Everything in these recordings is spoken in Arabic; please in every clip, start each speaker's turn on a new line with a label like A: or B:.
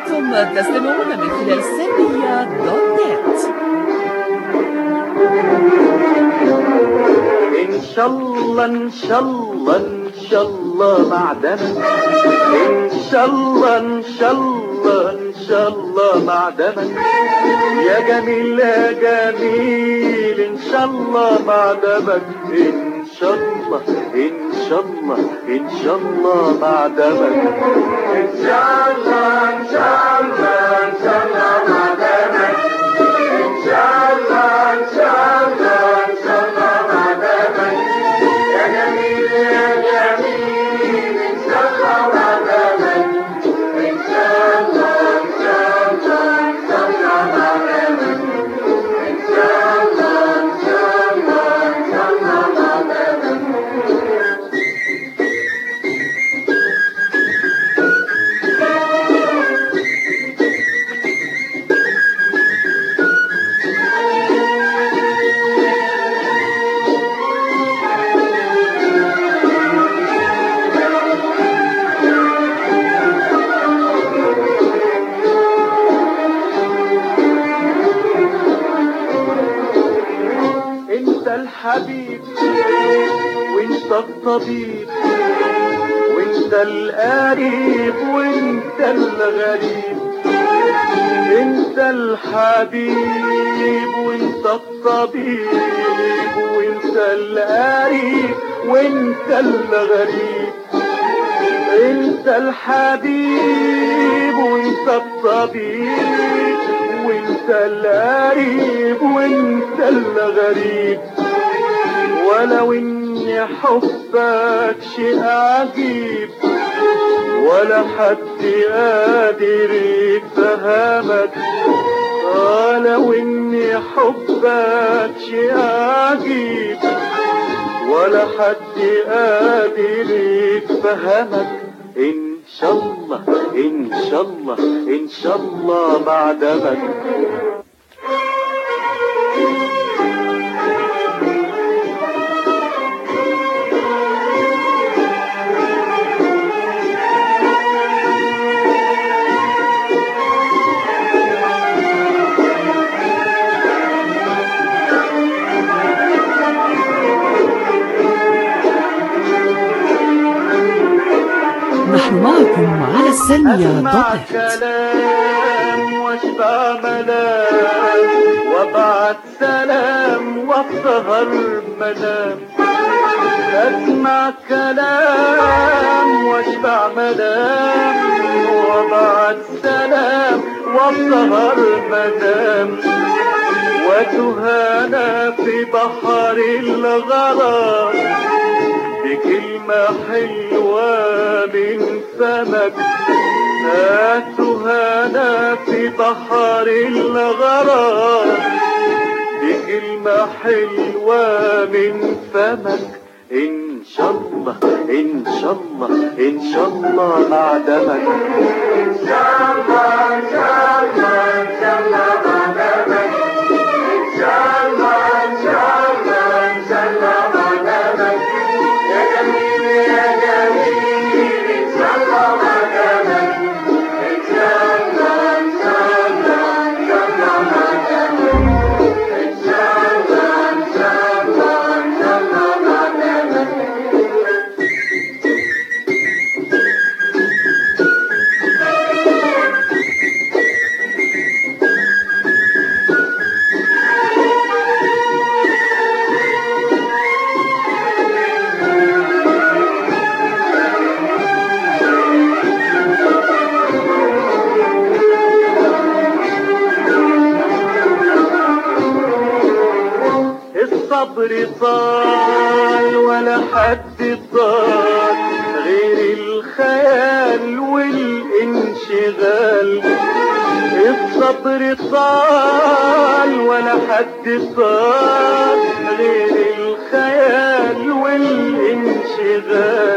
A: أنتم تستمعون من خلال سلمية.net.
B: إن شاء الله إن شاء الله إن شاء الله معدنك، إن شاء الله إن شاء الله إن شاء الله معدنك يا جميل يا جميل، إن شاء الله معدنك، إن شاء الله إن شاء الله إن شاء الله معدنك، إن شاء الله إن شاء الله إن شاء الله معدنك، إن شاء الله إن شاء الله إن شاء الله معدنك يا جميل يا جميل، إن شاء الله معدنك، إن شاء الله إن شاء الله إن شاء الله معدنك، إن شاء الله إن شاء الله إن شاء الله معدنك. انت الحبيب وانت الطبيب وانت القريب وانت الغريب، انت الحبيب وانت الطبيب وانت القريب وانت الغريب، انت الحبيب وانت الطبيب وانت القريب وانت الغريب، ولو اني حبك شيء عجيب ولا حد قادر يفهمك، ولو اني حبك شيء عجيب ولا حد قادر يفهمك، إن شاء الله إن شاء الله إن شاء الله بعدمك.
A: نحن معكم على
B: أسمع
A: سلمية.net.
B: كلام واشبع ملام وابعت سلام واسهر منام، أسمع كلام واشبع ملام وابعت سلام واسهر منام، وتهانى في بحر الغرام بكلمة حلوة من فمك، هاتهانا في بحر الغرام بكلمة حلوة من فمك، إن شاء الله إن شاء الله إن شاء الله معدمك، إن شاء الله إن شاء الله إن شاء الله معدمك، إن شاء الله إن شاء الله إن شاء الله معدمك يا جميل يا جميل، إن شاء الله معدمك، إن شاء الله إن شاء الله إن شاء الله معدمك، إن شاء الله إن شاء الله إن شاء الله معدمك. الصبر طال ولا حد طال غير الخيال والانشغال، الصبر طال ولا حد طال غير الخيال والانشغال،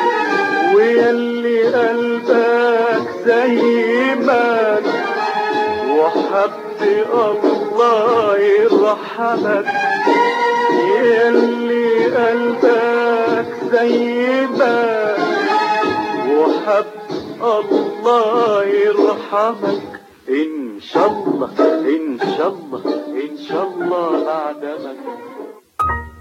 B: ويلي قلبك زي ما وحب الله يرحمك، يلي قلبك زي ما وحب الله يرحمك. يرحمك إن شاء الله إن شاء الله إن شاء الله بعدمك.